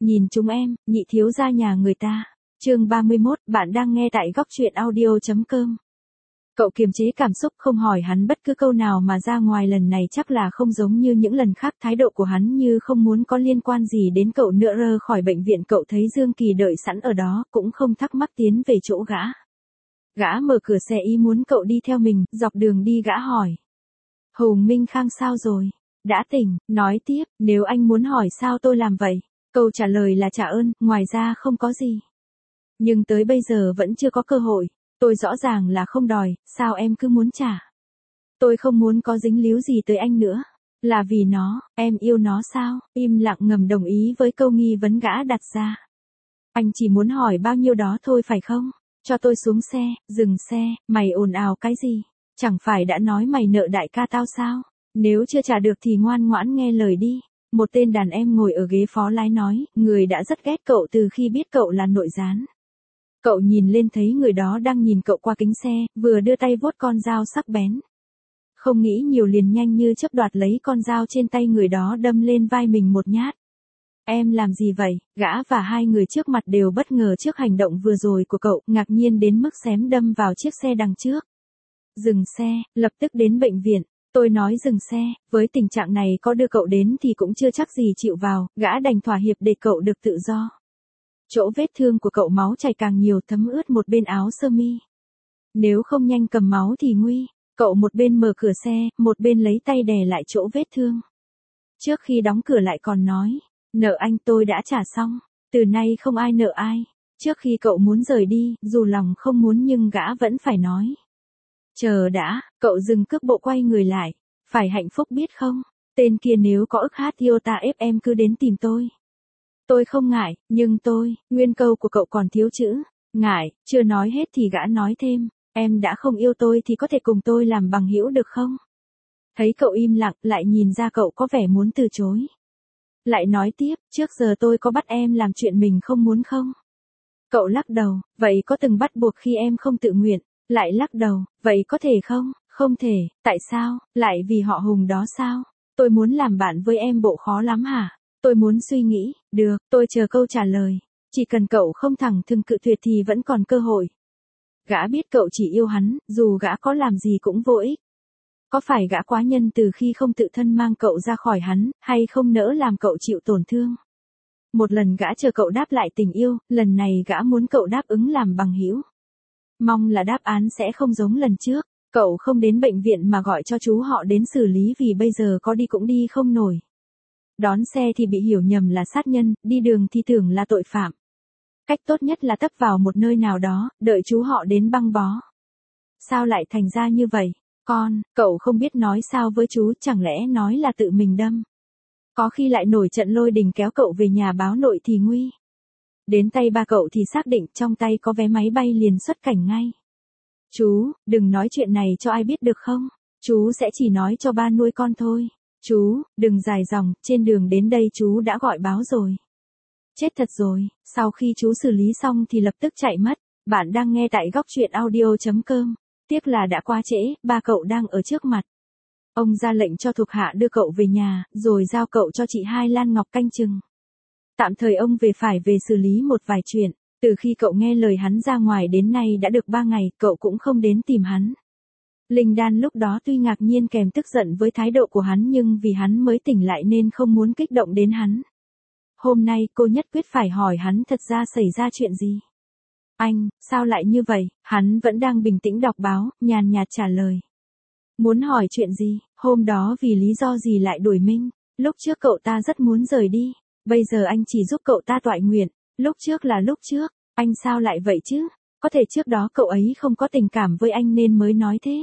nhìn chúng em, nhị thiếu gia nhà người ta. Chương 31, bạn đang nghe tại góc truyện audio.com. Cậu kiềm chế cảm xúc không hỏi hắn bất cứ câu nào mà ra ngoài, lần này chắc là không giống như những lần khác, thái độ của hắn như không muốn có liên quan gì đến cậu nữa. Rơ khỏi bệnh viện cậu thấy Dương Kỳ đợi sẵn ở đó, cũng không thắc mắc tiến về chỗ gã. Gã mở cửa xe ý muốn cậu đi theo mình, dọc đường đi gã hỏi. Hùng Minh Khang sao rồi? Đã tỉnh, nói tiếp, nếu anh muốn hỏi sao tôi làm vậy? Câu trả lời là trả ơn, ngoài ra không có gì. Nhưng tới bây giờ vẫn chưa có cơ hội. Tôi rõ ràng là không đòi, sao em cứ muốn trả? Tôi không muốn có dính líu gì tới anh nữa. Là vì nó, em yêu nó sao? Im lặng ngầm đồng ý với câu nghi vấn gã đặt ra. Anh chỉ muốn hỏi bao nhiêu đó thôi phải không? Cho tôi xuống xe, dừng xe, mày ồn ào cái gì? Chẳng phải đã nói mày nợ đại ca tao sao? Nếu chưa trả được thì ngoan ngoãn nghe lời đi. Một tên đàn em ngồi ở ghế phó lái nói, người đã rất ghét cậu từ khi biết cậu là nội gián. Cậu nhìn lên thấy người đó đang nhìn cậu qua kính xe, vừa đưa tay vuốt con dao sắc bén. Không nghĩ nhiều liền nhanh như chớp đoạt lấy con dao trên tay người đó đâm lên vai mình một nhát. Em làm gì vậy? Gã và hai người trước mặt đều bất ngờ trước hành động vừa rồi của cậu, ngạc nhiên đến mức xém đâm vào chiếc xe đằng trước. Dừng xe, lập tức đến bệnh viện. Tôi nói dừng xe, với tình trạng này có đưa cậu đến thì cũng chưa chắc gì chịu vào, gã đành thỏa hiệp để cậu được tự do. Chỗ vết thương của cậu máu chảy càng nhiều, thấm ướt một bên áo sơ mi. Nếu không nhanh cầm máu thì nguy. Cậu một bên mở cửa xe, một bên lấy tay đè lại chỗ vết thương. Trước khi đóng cửa lại còn nói, nợ anh tôi đã trả xong, từ nay không ai nợ ai. Trước khi cậu muốn rời đi, dù lòng không muốn nhưng gã vẫn phải nói. Chờ đã, cậu dừng cước bộ quay người lại. Phải hạnh phúc biết không? Tên kia nếu có ức hát yêu ta ép em cứ đến tìm tôi. Tôi không ngại, nhưng nguyên câu của cậu còn thiếu chữ. Ngại, chưa nói hết thì gã nói thêm. Em đã không yêu tôi thì có thể cùng tôi làm bằng hữu được không? Thấy cậu im lặng, lại nhìn ra cậu có vẻ muốn từ chối. Lại nói tiếp, trước giờ tôi có bắt em làm chuyện mình không muốn không? Cậu lắc đầu, vậy có từng bắt buộc khi em không tự nguyện? Lại lắc đầu, vậy có thể không? Không thể, tại sao? Lại vì họ Hùng đó sao? Tôi muốn làm bạn với em bộ khó lắm hả? Tôi muốn suy nghĩ, được, tôi chờ câu trả lời. Chỉ cần cậu không thẳng thừng cự tuyệt thì vẫn còn cơ hội. Gã biết cậu chỉ yêu hắn, dù gã có làm gì cũng vô ích. Có phải gã quá nhân từ khi không tự thân mang cậu ra khỏi hắn, hay không nỡ làm cậu chịu tổn thương? Một lần gã chờ cậu đáp lại tình yêu, lần này gã muốn cậu đáp ứng làm bằng hữu. Mong là đáp án sẽ không giống lần trước. Cậu không đến bệnh viện mà gọi cho chú họ đến xử lý vì bây giờ có đi cũng đi không nổi. Đón xe thì bị hiểu nhầm là sát nhân, đi đường thì tưởng là tội phạm. Cách tốt nhất là tấp vào một nơi nào đó, đợi chú họ đến băng bó. Sao lại thành ra như vậy? Cậu không biết nói sao với chú, chẳng lẽ nói là tự mình đâm? Có khi lại nổi trận lôi đình kéo cậu về nhà báo nội thì nguy. Đến tay ba cậu thì xác định trong tay có vé máy bay liền xuất cảnh ngay. Chú, đừng nói chuyện này cho ai biết được không? Chú sẽ chỉ nói cho ba nuôi con thôi. Chú, đừng dài dòng, trên đường đến đây chú đã gọi báo rồi. Chết thật rồi, sau khi chú xử lý xong thì lập tức chạy mất. Bạn đang nghe tại góc truyện audio.com. Tiếc là đã quá trễ, ba cậu đang ở trước mặt. Ông ra lệnh cho thuộc hạ đưa cậu về nhà, rồi giao cậu cho chị Hai Lan Ngọc canh chừng. Tạm thời ông phải về xử lý một vài chuyện. Từ khi cậu nghe lời hắn ra ngoài đến nay đã được 3 ngày, cậu cũng không đến tìm hắn. Linh Đan lúc đó tuy ngạc nhiên kèm tức giận với thái độ của hắn nhưng vì hắn mới tỉnh lại nên không muốn kích động đến hắn. Hôm nay cô nhất quyết phải hỏi hắn thật ra xảy ra chuyện gì. Anh, sao lại như vậy? Hắn vẫn đang bình tĩnh đọc báo, nhàn nhạt trả lời. Muốn hỏi chuyện gì? Hôm đó vì lý do gì lại đuổi Minh? Lúc trước cậu ta rất muốn rời đi. Bây giờ anh chỉ giúp cậu ta toại nguyện. Lúc trước là lúc trước. Anh sao lại vậy chứ? Có thể trước đó cậu ấy không có tình cảm với anh nên mới nói thế.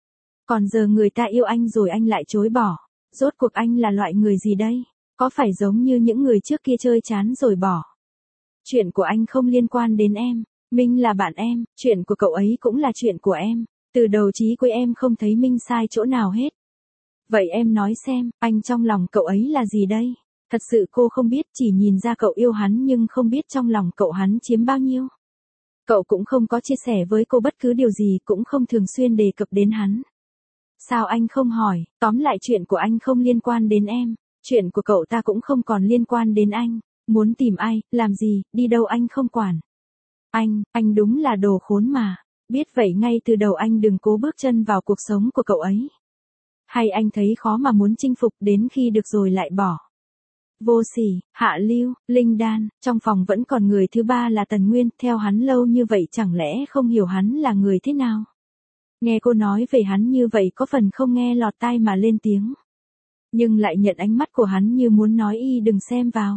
Còn giờ người ta yêu anh rồi anh lại chối bỏ. Rốt cuộc anh là loại người gì đây? Có phải giống như những người trước kia chơi chán rồi bỏ? Chuyện của anh không liên quan đến em. Minh là bạn em, chuyện của cậu ấy cũng là chuyện của em. Từ đầu chí cuối em không thấy Minh sai chỗ nào hết. Vậy em nói xem, anh trong lòng cậu ấy là gì đây? Thật sự cô không biết, chỉ nhìn ra cậu yêu hắn nhưng không biết trong lòng cậu hắn chiếm bao nhiêu. Cậu cũng không có chia sẻ với cô bất cứ điều gì, cũng không thường xuyên đề cập đến hắn. Sao anh không hỏi, tóm lại chuyện của anh không liên quan đến em, chuyện của cậu ta cũng không còn liên quan đến anh. Muốn tìm ai, làm gì, đi đâu anh không quản. Anh đúng là đồ khốn mà. Biết vậy ngay từ đầu anh đừng cố bước chân vào cuộc sống của cậu ấy. Hay anh thấy khó mà muốn chinh phục đến khi được rồi lại bỏ. Vô sỉ, hạ lưu, linh đan, trong phòng vẫn còn người thứ ba là Tần Nguyên, theo hắn lâu như vậy chẳng lẽ không hiểu hắn là người thế nào. Nghe cô nói về hắn như vậy có phần không nghe lọt tai mà lên tiếng. Nhưng lại nhận ánh mắt của hắn như muốn nói y đừng xem vào.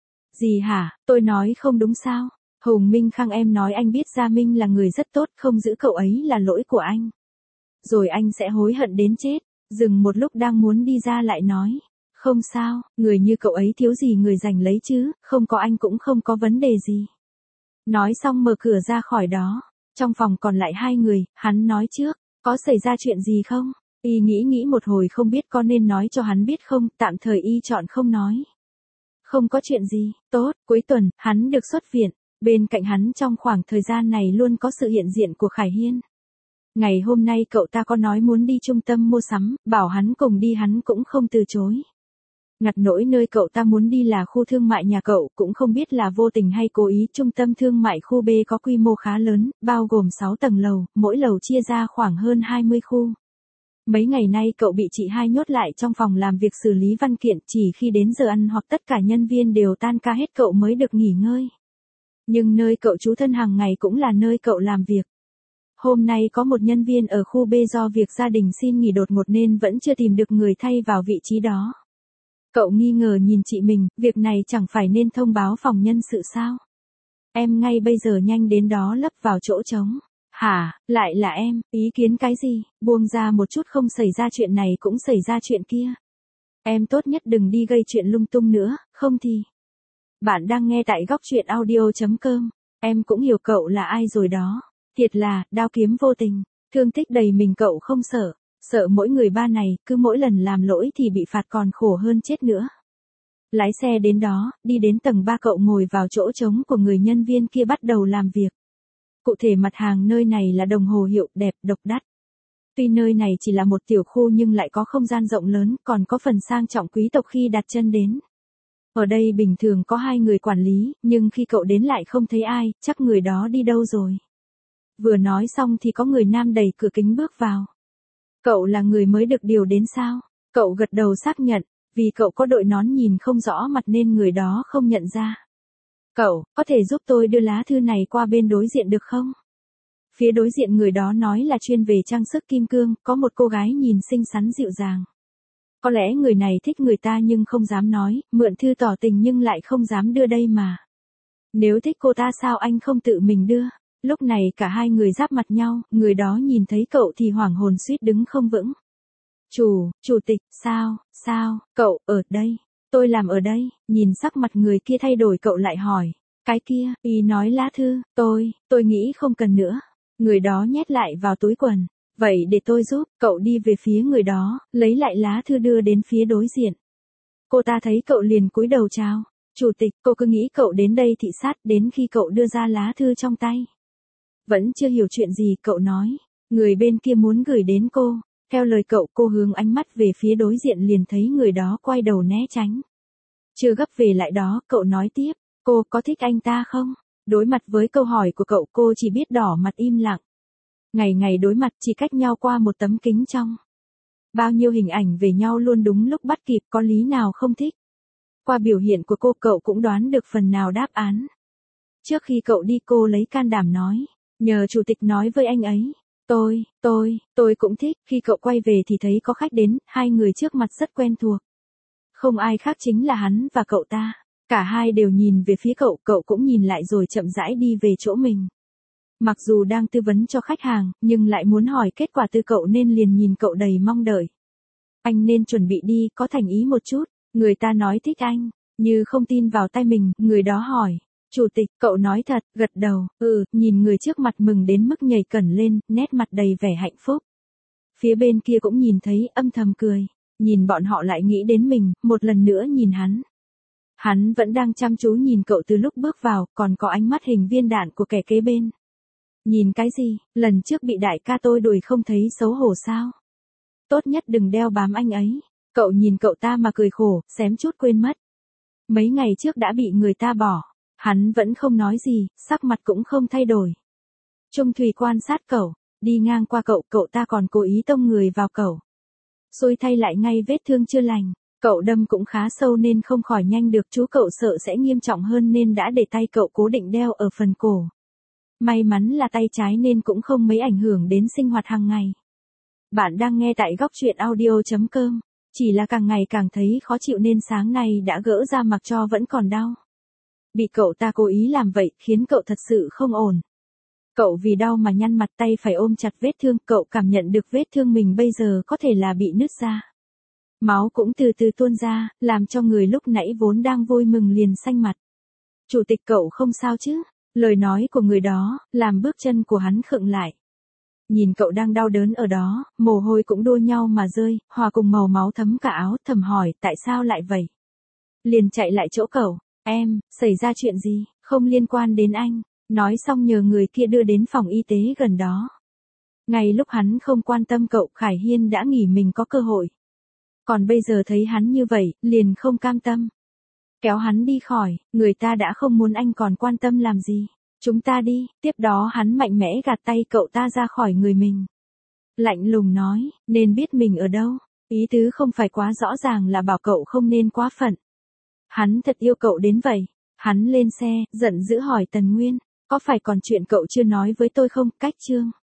Gì hả, tôi nói không đúng sao? Hùng Minh Khang em nói anh biết Gia Minh là người rất tốt, không giữ cậu ấy là lỗi của anh. Rồi anh sẽ hối hận đến chết. Dừng một lúc đang muốn đi ra lại nói. Không sao, người như cậu ấy thiếu gì người giành lấy chứ, không có anh cũng không có vấn đề gì. Nói xong mở cửa ra khỏi đó. Trong phòng còn lại hai người, hắn nói trước, có xảy ra chuyện gì không? Y nghĩ một hồi không biết có nên nói cho hắn biết không, tạm thời y chọn không nói. Không có chuyện gì, tốt, cuối tuần, hắn được xuất viện. Bên cạnh hắn trong khoảng thời gian này luôn có sự hiện diện của Khải Hiên. Ngày hôm nay cậu ta có nói muốn đi trung tâm mua sắm, bảo hắn cùng đi hắn cũng không từ chối. Ngặt nỗi nơi cậu ta muốn đi là khu thương mại nhà cậu, cũng không biết là vô tình hay cố ý. Trung tâm thương mại khu B có quy mô khá lớn, bao gồm 6 tầng lầu, mỗi lầu chia ra khoảng hơn 20 khu. Mấy ngày nay cậu bị chị hai nhốt lại trong phòng làm việc xử lý văn kiện, chỉ khi đến giờ ăn hoặc tất cả nhân viên đều tan ca hết cậu mới được nghỉ ngơi. Nhưng nơi cậu trú thân hàng ngày cũng là nơi cậu làm việc. Hôm nay có một nhân viên ở khu B do việc gia đình xin nghỉ đột ngột nên vẫn chưa tìm được người thay vào vị trí đó. Cậu nghi ngờ nhìn chị mình, việc này chẳng phải nên thông báo phòng nhân sự sao? Em ngay bây giờ nhanh đến đó lấp vào chỗ trống. Hả, lại là em, ý kiến cái gì, buông ra một chút không xảy ra chuyện này cũng xảy ra chuyện kia. Em tốt nhất đừng đi gây chuyện lung tung nữa, không thì... Bạn đang nghe tại góc truyện audio.com. Em cũng hiểu cậu là ai rồi đó. Thiệt là, đao kiếm vô tình, thương tích đầy mình cậu không sợ. Sợ mỗi người ba này, cứ mỗi lần làm lỗi thì bị phạt còn khổ hơn chết nữa. Lái xe đến đó, đi đến tầng 3 cậu ngồi vào chỗ trống của người nhân viên kia bắt đầu làm việc. Cụ thể mặt hàng nơi này là đồng hồ hiệu đẹp, độc đắt. Tuy nơi này chỉ là một tiểu khu nhưng lại có không gian rộng lớn, còn có phần sang trọng quý tộc khi đặt chân đến. Ở đây bình thường có 2 người quản lý, nhưng khi cậu đến lại không thấy ai, chắc người đó đi đâu rồi. Vừa nói xong thì có người nam đẩy cửa kính bước vào. Cậu là người mới được điều đến sao? Cậu gật đầu xác nhận, vì cậu có đội nón nhìn không rõ mặt nên người đó không nhận ra. Cậu, có thể giúp tôi đưa lá thư này qua bên đối diện được không? Phía đối diện người đó nói là chuyên về trang sức kim cương, có một cô gái nhìn xinh xắn dịu dàng. Có lẽ người này thích người ta nhưng không dám nói, mượn thư tỏ tình nhưng lại không dám đưa đây mà. Nếu thích cô ta sao anh không tự mình đưa? Lúc này cả hai người giáp mặt nhau, người đó nhìn thấy cậu thì hoảng hồn suýt đứng không vững. Chủ tịch, sao, cậu, ở đây. Tôi làm ở đây, nhìn sắc mặt người kia thay đổi cậu lại hỏi. Cái kia, ý nói lá thư, tôi nghĩ không cần nữa. Người đó nhét lại vào túi quần. Vậy để tôi giúp, cậu đi về phía người đó, lấy lại lá thư đưa đến phía đối diện. Cô ta thấy cậu liền cúi đầu chào. Chủ tịch, cô cứ nghĩ cậu đến đây thị sát đến khi cậu đưa ra lá thư trong tay. Vẫn chưa hiểu chuyện gì cậu nói. Người bên kia muốn gửi đến cô. Theo lời cậu cô hướng ánh mắt về phía đối diện liền thấy người đó quay đầu né tránh. Chưa gấp về lại đó cậu nói tiếp. Cô có thích anh ta không? Đối mặt với câu hỏi của cậu cô chỉ biết đỏ mặt im lặng. Ngày đối mặt chỉ cách nhau qua một tấm kính trong. Bao nhiêu hình ảnh về nhau luôn đúng lúc bắt kịp có lý nào không thích. Qua biểu hiện của cô cậu cũng đoán được phần nào đáp án. Trước khi cậu đi cô lấy can đảm nói. Nhờ chủ tịch nói với anh ấy. Tôi cũng thích. Khi cậu quay về thì thấy có khách đến, hai người trước mặt rất quen thuộc. Không ai khác chính là hắn và cậu ta. Cả hai đều nhìn về phía cậu cũng nhìn lại rồi chậm rãi đi về chỗ mình. Mặc dù đang tư vấn cho khách hàng, nhưng lại muốn hỏi kết quả từ cậu nên liền nhìn cậu đầy mong đợi. Anh nên chuẩn bị đi, có thành ý một chút. Người ta nói thích anh, như không tin vào tay mình, người đó hỏi. Chủ tịch, cậu nói thật, gật đầu, nhìn người trước mặt mừng đến mức nhảy cẩn lên, nét mặt đầy vẻ hạnh phúc. Phía bên kia cũng nhìn thấy, âm thầm cười. Nhìn bọn họ lại nghĩ đến mình, một lần nữa nhìn hắn. Hắn vẫn đang chăm chú nhìn cậu từ lúc bước vào, còn có ánh mắt hình viên đạn của kẻ kế bên. Nhìn cái gì, lần trước bị đại ca tôi đuổi không thấy xấu hổ sao? Tốt nhất đừng đeo bám anh ấy. Cậu nhìn cậu ta mà cười khổ, xém chút quên mất. Mấy ngày trước đã bị người ta bỏ. Hắn vẫn không nói gì, sắc mặt cũng không thay đổi. Trung Thùy quan sát cậu, đi ngang qua cậu, cậu ta còn cố ý tông người vào cậu. Xui thay lại ngay vết thương chưa lành. Cậu đâm cũng khá sâu nên không khỏi nhanh được, chú cậu sợ sẽ nghiêm trọng hơn nên đã để tay cậu cố định đeo ở phần cổ. May mắn là tay trái nên cũng không mấy ảnh hưởng đến sinh hoạt hàng ngày. Bạn đang nghe tại góc truyện audio.com. Chỉ là càng ngày càng thấy khó chịu nên sáng nay đã gỡ ra mặc cho vẫn còn đau. Bị cậu ta cố ý làm vậy khiến cậu thật sự không ổn. Cậu vì đau mà nhăn mặt, tay phải ôm chặt vết thương, cậu cảm nhận được vết thương mình bây giờ có thể là bị nứt ra. Máu cũng từ từ tuôn ra, làm cho người lúc nãy vốn đang vui mừng liền xanh mặt. Chủ tịch, cậu không sao chứ? Lời nói của người đó, làm bước chân của hắn khựng lại. Nhìn cậu đang đau đớn ở đó, mồ hôi cũng đua nhau mà rơi, hòa cùng màu máu thấm cả áo, thầm hỏi tại sao lại vậy. Liền chạy lại chỗ cậu, em, xảy ra chuyện gì, không liên quan đến anh. Nói xong nhờ người kia đưa đến phòng y tế gần đó. Ngay lúc hắn không quan tâm cậu, Khải Hiên đã nghĩ mình có cơ hội. Còn bây giờ thấy hắn như vậy, liền không cam tâm. Kéo hắn đi khỏi, người ta đã không muốn anh còn quan tâm làm gì. Chúng ta đi, tiếp đó hắn mạnh mẽ gạt tay cậu ta ra khỏi người mình. Lạnh lùng nói, nên biết mình ở đâu. Ý tứ không phải quá rõ ràng là bảo cậu không nên quá phận. Hắn thật yêu cậu đến vậy. Hắn lên xe, giận dữ hỏi Tần Nguyên, có phải còn chuyện cậu chưa nói với tôi không? Cách Trương.